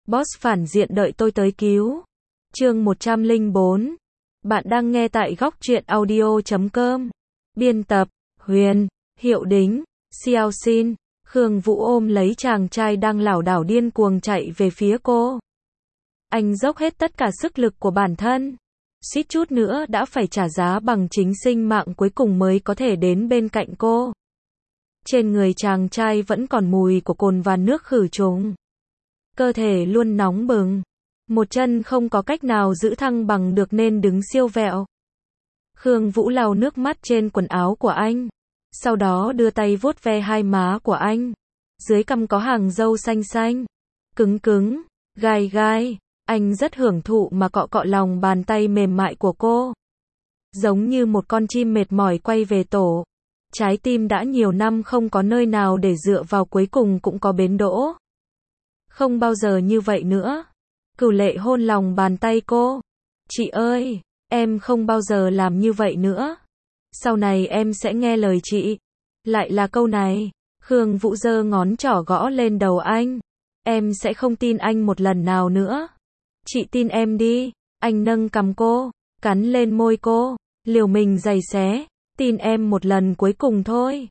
Boss phản diện đợi tôi tới cứu. Chương 104. Bạn đang nghe tại góc truyện audio.com. Biên tập, Huyền, Hiệu Đính, Xiao Xin. Khương Vũ ôm lấy chàng trai đang lảo đảo điên cuồng chạy về phía cô. Anh dốc hết tất cả sức lực của bản thân. Suýt chút nữa đã phải trả giá bằng chính sinh mạng cuối cùng mới có thể đến bên cạnh cô. Trên người chàng trai vẫn còn mùi của cồn và nước khử trùng. Cơ thể luôn nóng bừng. Một chân không có cách nào giữ thăng bằng được nên đứng siêu vẹo. Khương Vũ lau nước mắt trên quần áo của anh. Sau đó đưa tay vuốt ve hai má của anh. Dưới cằm có hàng râu xanh xanh. Cứng cứng, gai gai. Anh rất hưởng thụ mà cọ cọ lòng bàn tay mềm mại của cô. Giống như một con chim mệt mỏi quay về tổ. Trái tim đã nhiều năm không có nơi nào để dựa vào cuối cùng cũng có bến đỗ. Không bao giờ như vậy nữa. Cửu Lệ hôn lòng bàn tay cô. Chị ơi, em không bao giờ làm như vậy nữa. Sau này em sẽ nghe lời chị. Lại là câu này. Khương Vũ giơ ngón trỏ gõ lên đầu anh. Em sẽ không tin anh một lần nào nữa. Chị tin em đi. Anh nâng cằm cô, cắn lên môi cô, liều mình giày xé. Tin em một lần cuối cùng thôi.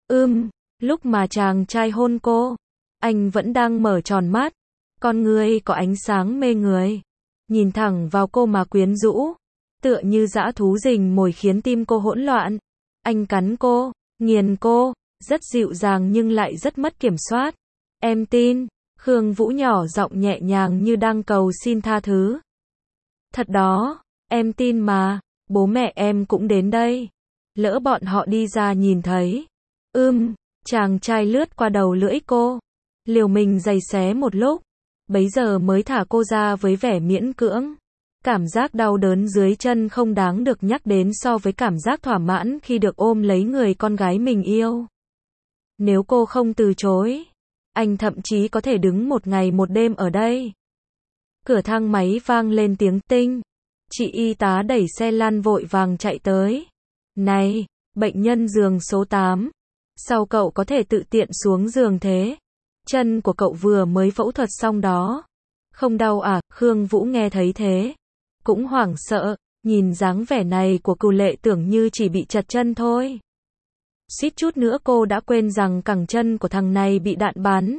Lúc mà chàng trai hôn cô, anh vẫn đang mở tròn mắt. Con người có ánh sáng mê người. Nhìn thẳng vào cô mà quyến rũ. Tựa như dã thú rình mồi khiến tim cô hỗn loạn. Anh cắn cô, nghiền cô, rất dịu dàng nhưng lại rất mất kiểm soát. Em tin. Khương Vũ nhỏ giọng nhẹ nhàng như đang cầu xin tha thứ. Thật đó, em tin mà, bố mẹ em cũng đến đây. Lỡ bọn họ đi ra nhìn thấy. Chàng trai lướt qua đầu lưỡi cô. Liều mình giày xé một lúc. Bấy giờ mới thả cô ra với vẻ miễn cưỡng. Cảm giác đau đớn dưới chân không đáng được nhắc đến so với cảm giác thỏa mãn khi được ôm lấy người con gái mình yêu. Nếu cô không từ chối, anh thậm chí có thể đứng một ngày một đêm ở đây. Cửa thang máy vang lên tiếng tinh. Chị y tá đẩy xe lăn vội vàng chạy tới. Này, bệnh nhân giường số 8. Sao cậu có thể tự tiện xuống giường thế? Chân của cậu vừa mới phẫu thuật xong đó. Không đau à? Khương Vũ nghe thấy thế. Cũng hoảng sợ, nhìn dáng vẻ này của Cửu Lệ tưởng như chỉ bị trật chân thôi. Suýt chút nữa cô đã quên rằng cẳng chân của thằng này bị đạn bắn.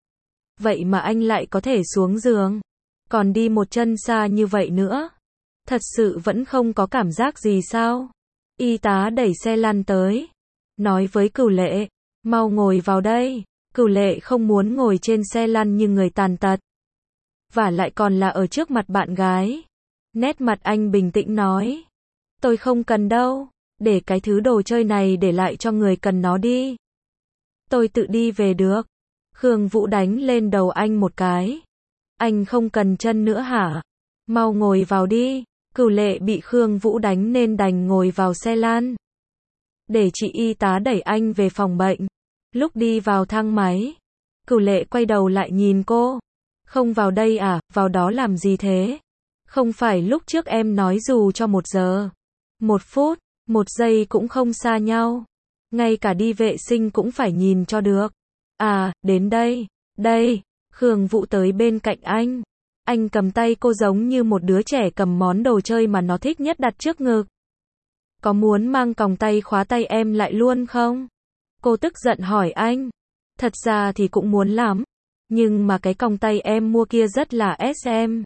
Vậy mà anh lại có thể xuống giường. Còn đi một chân xa như vậy nữa. Thật sự vẫn không có cảm giác gì sao? Y tá đẩy xe lăn tới. Nói với Cửu Lệ, mau ngồi vào đây. Cửu Lệ không muốn ngồi trên xe lăn như người tàn tật. Và lại còn là ở trước mặt bạn gái. Nét mặt anh bình tĩnh nói. Tôi không cần đâu. Để cái thứ đồ chơi này để lại cho người cần nó đi. Tôi tự đi về được. Khương Vũ đánh lên đầu anh một cái. Anh không cần chân nữa hả? Mau ngồi vào đi. Cửu Lệ bị Khương Vũ đánh nên đành ngồi vào xe lăn. Để chị y tá đẩy anh về phòng bệnh. Lúc đi vào thang máy, Cửu Lệ quay đầu lại nhìn cô. Không vào đây à? Vào đó làm gì thế? Không phải lúc trước em nói dù cho 1 giờ, 1 phút, 1 giây cũng không xa nhau. Ngay cả đi vệ sinh cũng phải nhìn cho được. À, đến đây. Đây. Khương Vũ tới bên cạnh anh. Anh cầm tay cô giống như một đứa trẻ cầm món đồ chơi mà nó thích nhất đặt trước ngực. Có muốn mang còng tay khóa tay em lại luôn không? Cô tức giận hỏi anh. Thật ra thì cũng muốn lắm. Nhưng mà cái còng tay em mua kia rất là SM.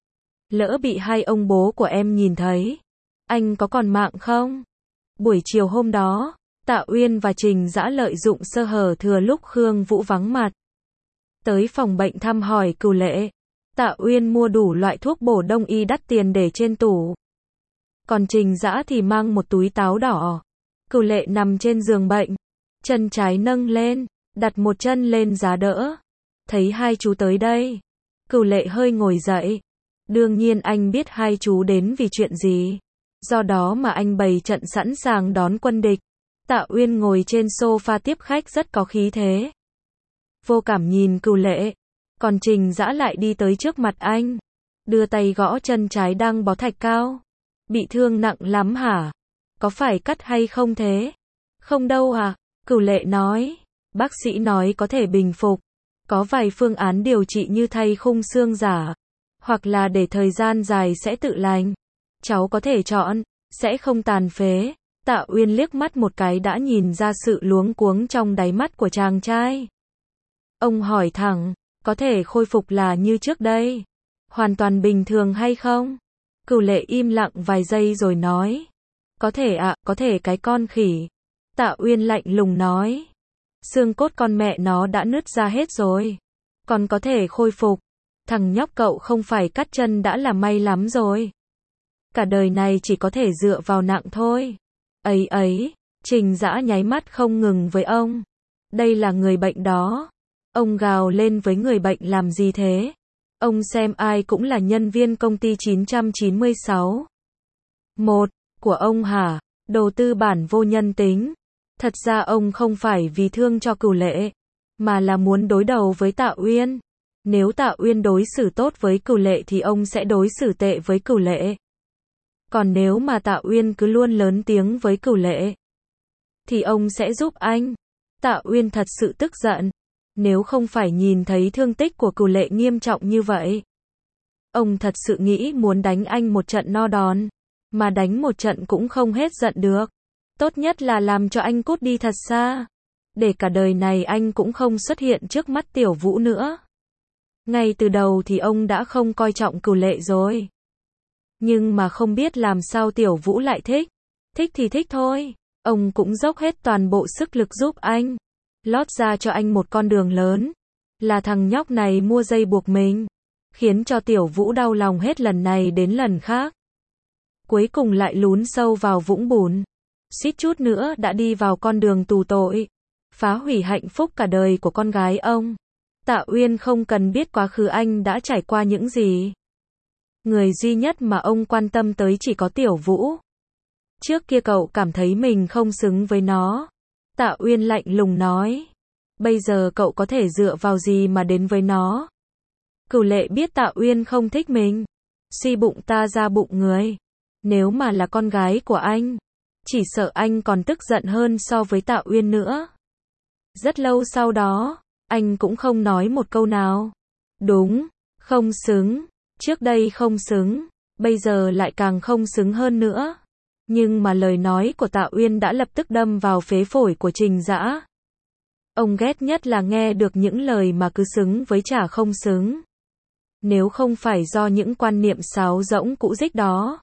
Lỡ bị hai ông bố của em nhìn thấy. Anh có còn mạng không? Buổi chiều hôm đó, Tạ Uyên và Trình Dã lợi dụng sơ hở thừa lúc Khương Vũ vắng mặt. Tới phòng bệnh thăm hỏi Cửu Lệ. Tạ Uyên mua đủ loại thuốc bổ đông y đắt tiền để trên tủ. Còn Trình Dã thì mang một túi táo đỏ. Cửu Lệ nằm trên giường bệnh. Chân trái nâng lên, đặt một chân lên giá đỡ. Thấy hai chú tới đây. Cửu Lệ hơi ngồi dậy. Đương nhiên anh biết hai chú đến vì chuyện gì. Do đó mà anh bày trận sẵn sàng đón quân địch. Tạ Uyên ngồi trên sofa tiếp khách rất có khí thế. Vô cảm nhìn Cửu Lệ. Còn Trình Dã lại đi tới trước mặt anh. Đưa tay gõ chân trái đang bó thạch cao. Bị thương nặng lắm hả? Có phải cắt hay không thế? Không đâu à? Cửu Lệ nói. Bác sĩ nói có thể bình phục. Có vài phương án điều trị như thay khung xương giả, hoặc là để thời gian dài sẽ tự lành. Cháu có thể chọn, sẽ không tàn phế. Tạ Uyên liếc mắt một cái đã nhìn ra sự luống cuống trong đáy mắt của chàng trai. Ông hỏi thẳng, có thể khôi phục là như trước đây, hoàn toàn bình thường hay không? Cửu Lệ im lặng vài giây rồi nói, có thể ạ, có thể cái con khỉ. Tạ Uyên lạnh lùng nói, xương cốt con mẹ nó đã nứt ra hết rồi, còn có thể khôi phục. Thằng nhóc cậu không phải cắt chân đã là may lắm rồi. Cả đời này chỉ có thể dựa vào nặng thôi. Ấy ấy, Trình Dã nháy mắt không ngừng với ông. Đây là người bệnh đó. Ông gào lên với người bệnh làm gì thế? Ông xem ai cũng là nhân viên công ty 996. Một, của ông hả? Đồ tư bản vô nhân tính. Thật ra ông không phải vì thương cho Cửu Lệ, mà là muốn đối đầu với Tạ Uyên. Nếu Tạ Uyên đối xử tốt với Cửu Lệ thì ông sẽ đối xử tệ với Cửu Lệ. Còn nếu mà Tạ Uyên cứ luôn lớn tiếng với Cửu Lệ, thì ông sẽ giúp anh. Tạ Uyên thật sự tức giận. Nếu không phải nhìn thấy thương tích của Cửu Lệ nghiêm trọng như vậy, ông thật sự nghĩ muốn đánh anh một trận no đòn. Mà đánh một trận cũng không hết giận được. Tốt nhất là làm cho anh cút đi thật xa. Để cả đời này anh cũng không xuất hiện trước mắt Tiểu Vũ nữa. Ngay từ đầu thì ông đã không coi trọng Cửu Lệ rồi. Nhưng mà không biết làm sao Tiểu Vũ lại thích. Thích thì thích thôi. Ông cũng dốc hết toàn bộ sức lực giúp anh. Lót ra cho anh một con đường lớn. Là thằng nhóc này mua dây buộc mình. Khiến cho Tiểu Vũ đau lòng hết lần này đến lần khác. Cuối cùng lại lún sâu vào vũng bùn. Suýt chút nữa đã đi vào con đường tù tội. Phá hủy hạnh phúc cả đời của con gái ông. Tạ Uyên không cần biết quá khứ anh đã trải qua những gì. Người duy nhất mà ông quan tâm tới chỉ có Tiểu Vũ. Trước kia cậu cảm thấy mình không xứng với nó. Tạ Uyên lạnh lùng nói. Bây giờ cậu có thể dựa vào gì mà đến với nó? Cửu Lệ biết Tạ Uyên không thích mình. Suy bụng ta ra bụng người. Nếu mà là con gái của anh, chỉ sợ anh còn tức giận hơn so với Tạ Uyên nữa. Rất lâu sau đó, anh cũng không nói một câu nào. Đúng, không xứng. Trước đây không xứng, bây giờ lại càng không xứng hơn nữa. Nhưng mà lời nói của Tạ Uyên đã lập tức đâm vào phế phổi của Trình Dã. Ông ghét nhất là nghe được những lời mà cứ xứng với chả không xứng. Nếu không phải do những quan niệm sáo rỗng cũ rích đó,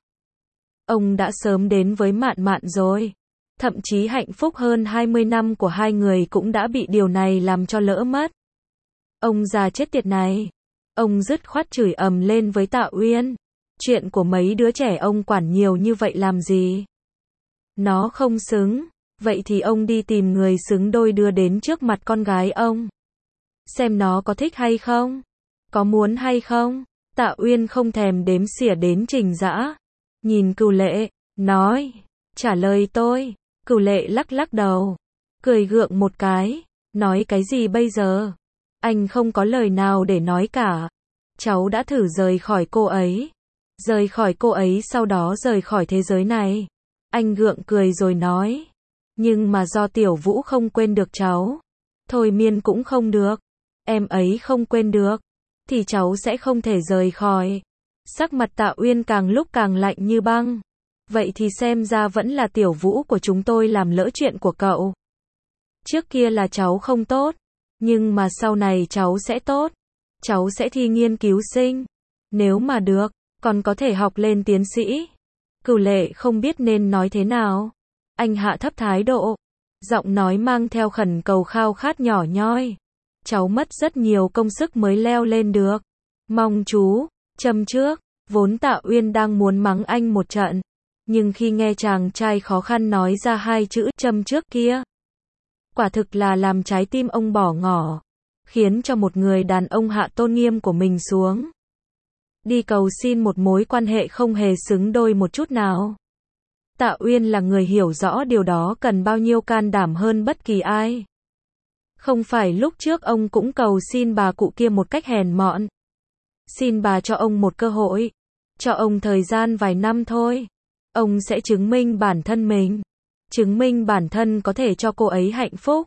ông đã sớm đến với Mạn Mạn rồi. Thậm chí hạnh phúc hơn 20 năm của hai người cũng đã bị điều này làm cho lỡ mất. Ông già chết tiệt này. Ông dứt khoát chửi ầm lên với Tạ Uyên. Chuyện của mấy đứa trẻ ông quản nhiều như vậy làm gì? Nó không xứng. Vậy thì ông đi tìm người xứng đôi đưa đến trước mặt con gái ông. Xem nó có thích hay không? Có muốn hay không? Tạ Uyên không thèm đếm xỉa đến Trình Dã. Nhìn Cửu Lệ, nói, trả lời tôi. Cửu Lệ lắc lắc đầu, cười gượng một cái, nói cái gì bây giờ? Anh không có lời nào để nói cả. Cháu đã thử rời khỏi cô ấy. Rời khỏi cô ấy sau đó rời khỏi thế giới này. Anh gượng cười rồi nói. Nhưng mà do Tiểu Vũ không quên được cháu. Thôi miên cũng không được. Em ấy không quên được. Thì cháu sẽ không thể rời khỏi. Sắc mặt Tạ Uyên càng lúc càng lạnh như băng. Vậy thì xem ra vẫn là Tiểu Vũ của chúng tôi làm lỡ chuyện của cậu. Trước kia là cháu không tốt. Nhưng mà sau này cháu sẽ tốt. Cháu sẽ thi nghiên cứu sinh. Nếu mà được, còn có thể học lên tiến sĩ. Cửu Lệ không biết nên nói thế nào. Anh hạ thấp thái độ. Giọng nói mang theo khẩn cầu khao khát nhỏ nhoi. Cháu mất rất nhiều công sức mới leo lên được. Mong chú, châm trước. Vốn Tạ Uyên đang muốn mắng anh một trận. Nhưng khi nghe chàng trai khó khăn nói ra hai chữ châm trước kia, quả thực là làm trái tim ông bỏ ngỏ. Khiến cho một người đàn ông hạ tôn nghiêm của mình xuống. Đi cầu xin một mối quan hệ không hề xứng đôi một chút nào. Tạ Uyên là người hiểu rõ điều đó cần bao nhiêu can đảm hơn bất kỳ ai. Không phải lúc trước ông cũng cầu xin bà cụ kia một cách hèn mọn. Xin bà cho ông một cơ hội. Cho ông thời gian vài năm thôi. Ông sẽ chứng minh bản thân mình. Chứng minh bản thân có thể cho cô ấy hạnh phúc.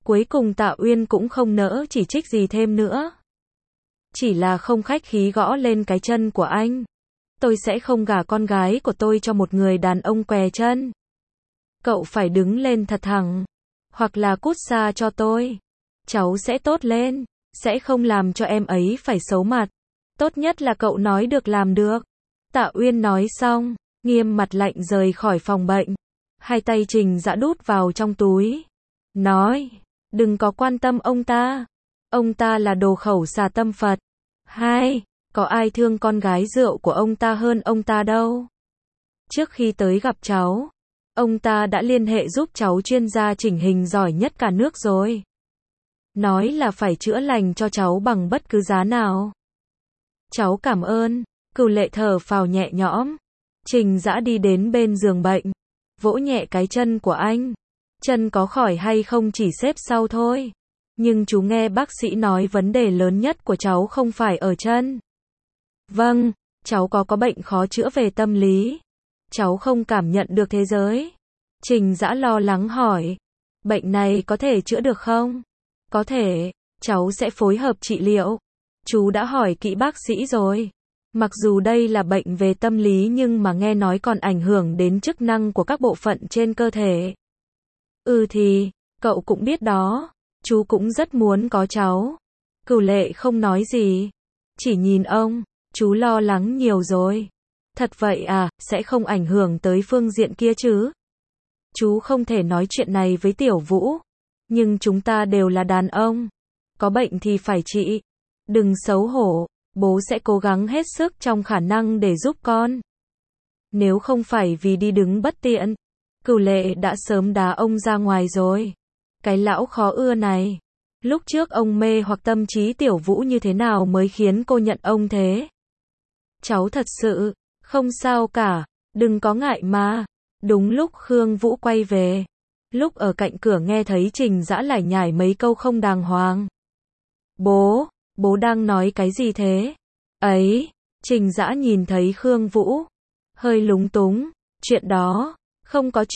Cuối cùng Tạ Uyên cũng không nỡ chỉ trích gì thêm nữa. Chỉ là không khách khí gõ lên cái chân của anh. Tôi sẽ không gả con gái của tôi cho một người đàn ông què chân. Cậu phải đứng lên thật thẳng. Hoặc là cút xa cho tôi. Cháu sẽ tốt lên. Sẽ không làm cho em ấy phải xấu mặt. Tốt nhất là cậu nói được làm được. Tạ Uyên nói xong, nghiêm mặt lạnh rời khỏi phòng bệnh. Hai tay Trình Dã đút vào trong túi. Nói, đừng có quan tâm ông ta. Ông ta là đồ khẩu xà tâm Phật. Hai, có ai thương con gái rượu của ông ta hơn ông ta đâu. Trước khi tới gặp cháu, ông ta đã liên hệ giúp cháu chuyên gia chỉnh hình giỏi nhất cả nước rồi. Nói là phải chữa lành cho cháu bằng bất cứ giá nào. Cháu cảm ơn. Cửu Lệ thở phào nhẹ nhõm. Trình Dã đi đến bên giường bệnh, vỗ nhẹ cái chân của anh. Chân có khỏi hay không chỉ xếp sau thôi. Nhưng chú nghe bác sĩ nói vấn đề lớn nhất của cháu không phải ở chân. Vâng, cháu có bệnh khó chữa về tâm lý. Cháu không cảm nhận được thế giới. Trình Dã lo lắng hỏi. Bệnh này có thể chữa được không? Có thể, cháu sẽ phối hợp trị liệu. Chú đã hỏi kỹ bác sĩ rồi. Mặc dù đây là bệnh về tâm lý nhưng mà nghe nói còn ảnh hưởng đến chức năng của các bộ phận trên cơ thể. Thì, cậu cũng biết đó. Chú cũng rất muốn có cháu. Cửu Lệ không nói gì. Chỉ nhìn ông, chú lo lắng nhiều rồi. Thật vậy à, sẽ không ảnh hưởng tới phương diện kia chứ? Chú không thể nói chuyện này với Tiểu Vũ. Nhưng chúng ta đều là đàn ông. Có bệnh thì phải trị. Đừng xấu hổ, bố sẽ cố gắng hết sức trong khả năng để giúp con. Nếu không phải vì đi đứng bất tiện, Cửu Lệ đã sớm đá ông ra ngoài rồi. Cái lão khó ưa này. Lúc trước ông mê hoặc tâm trí Tiểu Vũ như thế nào mới khiến cô nhận ông thế? Cháu thật sự, không sao cả, đừng có ngại mà. Đúng lúc Khương Vũ quay về. Lúc ở cạnh cửa nghe thấy Trình Dã lải nhải mấy câu không đàng hoàng. Bố đang nói cái gì thế? Ấy, Trình Dã nhìn thấy Khương Vũ. Hơi lúng túng. Chuyện đó, không có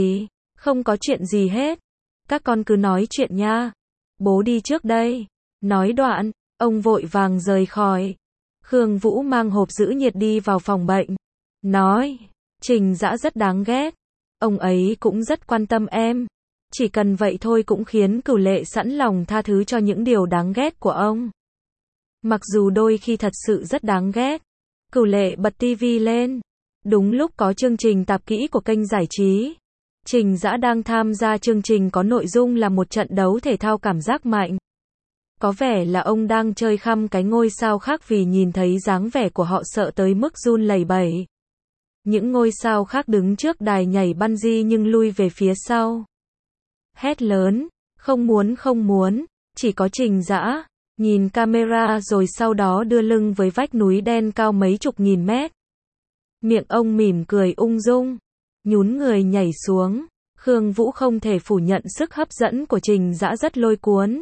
chuyện gì hết. Các con cứ nói chuyện nha. Bố đi trước đây. Nói đoạn, ông vội vàng rời khỏi. Khương Vũ mang hộp giữ nhiệt đi vào phòng bệnh. Nói, Trình Dã rất đáng ghét. Ông ấy cũng rất quan tâm em. Chỉ cần vậy thôi cũng khiến Cửu Lệ sẵn lòng tha thứ cho những điều đáng ghét của ông. Mặc dù đôi khi thật sự rất đáng ghét. Cửu Lệ bật tivi lên. Đúng lúc có chương trình tạp kỹ của kênh giải trí. Trình Dã đang tham gia chương trình có nội dung là một trận đấu thể thao cảm giác mạnh. Có vẻ là ông đang chơi khăm cái ngôi sao khác vì nhìn thấy dáng vẻ của họ sợ tới mức run lẩy bẩy. Những ngôi sao khác đứng trước đài nhảy bungee nhưng lui về phía sau. Hét lớn, không muốn, chỉ có Trình Dã, nhìn camera rồi sau đó đưa lưng với vách núi đen cao mấy chục nghìn mét. Miệng ông mỉm cười ung dung, nhún người nhảy xuống. Khương Vũ không thể phủ nhận sức hấp dẫn của Trình Dã rất lôi cuốn.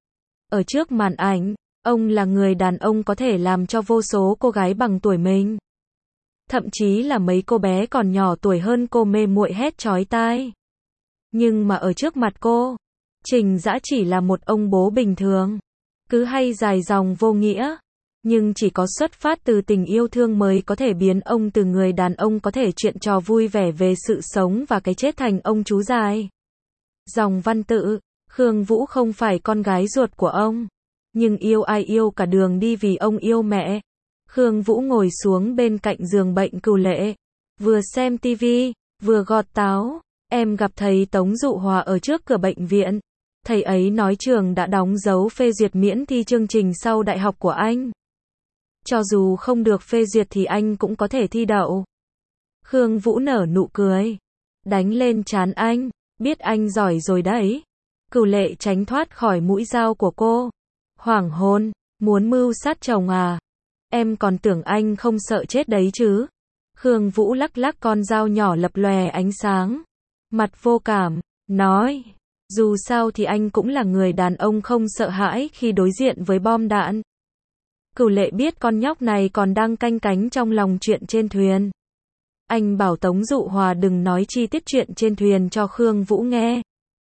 Ở trước màn ảnh, ông là người đàn ông có thể làm cho vô số cô gái bằng tuổi mình. Thậm chí là mấy cô bé còn nhỏ tuổi hơn cô mê muội hét chói tai. Nhưng mà ở trước mặt cô, Trình Dã chỉ là một ông bố bình thường. Cứ hay dài dòng vô nghĩa. Nhưng chỉ có xuất phát từ tình yêu thương mới có thể biến ông từ người đàn ông có thể chuyện trò vui vẻ về sự sống và cái chết thành ông chú dài. Dòng văn tự, Khương Vũ không phải con gái ruột của ông. Nhưng yêu ai yêu cả đường đi vì ông yêu mẹ. Khương Vũ ngồi xuống bên cạnh giường bệnh Cửu Lệ. Vừa xem tivi, vừa gọt táo. Em gặp thầy Tống Dụ Hòa ở trước cửa bệnh viện. Thầy ấy nói trường đã đóng dấu phê duyệt miễn thi chương trình sau đại học của anh. Cho dù không được phê duyệt thì anh cũng có thể thi đậu. Khương Vũ nở nụ cười. Đánh lên trán anh. Biết anh giỏi rồi đấy. Cửu Lệ tránh thoát khỏi mũi dao của cô. Hoảng hôn. Muốn mưu sát chồng à? Em còn tưởng anh không sợ chết đấy chứ. Khương Vũ lắc lắc con dao nhỏ lập lòe ánh sáng. Mặt vô cảm. Nói. Dù sao thì anh cũng là người đàn ông không sợ hãi khi đối diện với bom đạn. Cửu Lệ biết con nhóc này còn đang canh cánh trong lòng chuyện trên thuyền. Anh bảo Tống Dụ Hòa đừng nói chi tiết chuyện trên thuyền cho Khương Vũ nghe.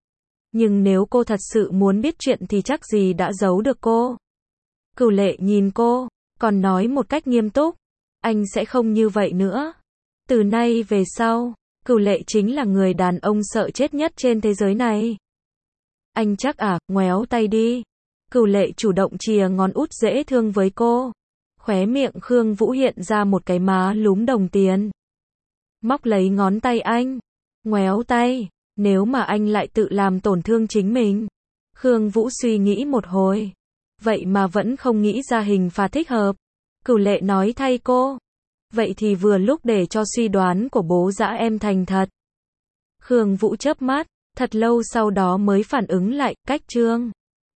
Nhưng nếu cô thật sự muốn biết chuyện thì chắc gì đã giấu được cô. Cửu Lệ nhìn cô, còn nói một cách nghiêm túc, anh sẽ không như vậy nữa. Từ nay về sau, Cửu Lệ chính là người đàn ông sợ chết nhất trên thế giới này. Anh chắc à, ngoéo tay đi. Cửu Lệ chủ động chìa ngón út dễ thương với cô. Khóe miệng Khương Vũ hiện ra một cái má lúm đồng tiền. Móc lấy ngón tay anh. Ngoéo tay, nếu mà anh lại tự làm tổn thương chính mình. Khương Vũ suy nghĩ một hồi. Vậy mà vẫn không nghĩ ra hình phạt thích hợp. Cửu Lệ nói thay cô. Vậy thì vừa lúc để cho suy đoán của bố dã em thành thật. Khương Vũ chớp mắt, thật lâu sau đó mới phản ứng lại, cách Trương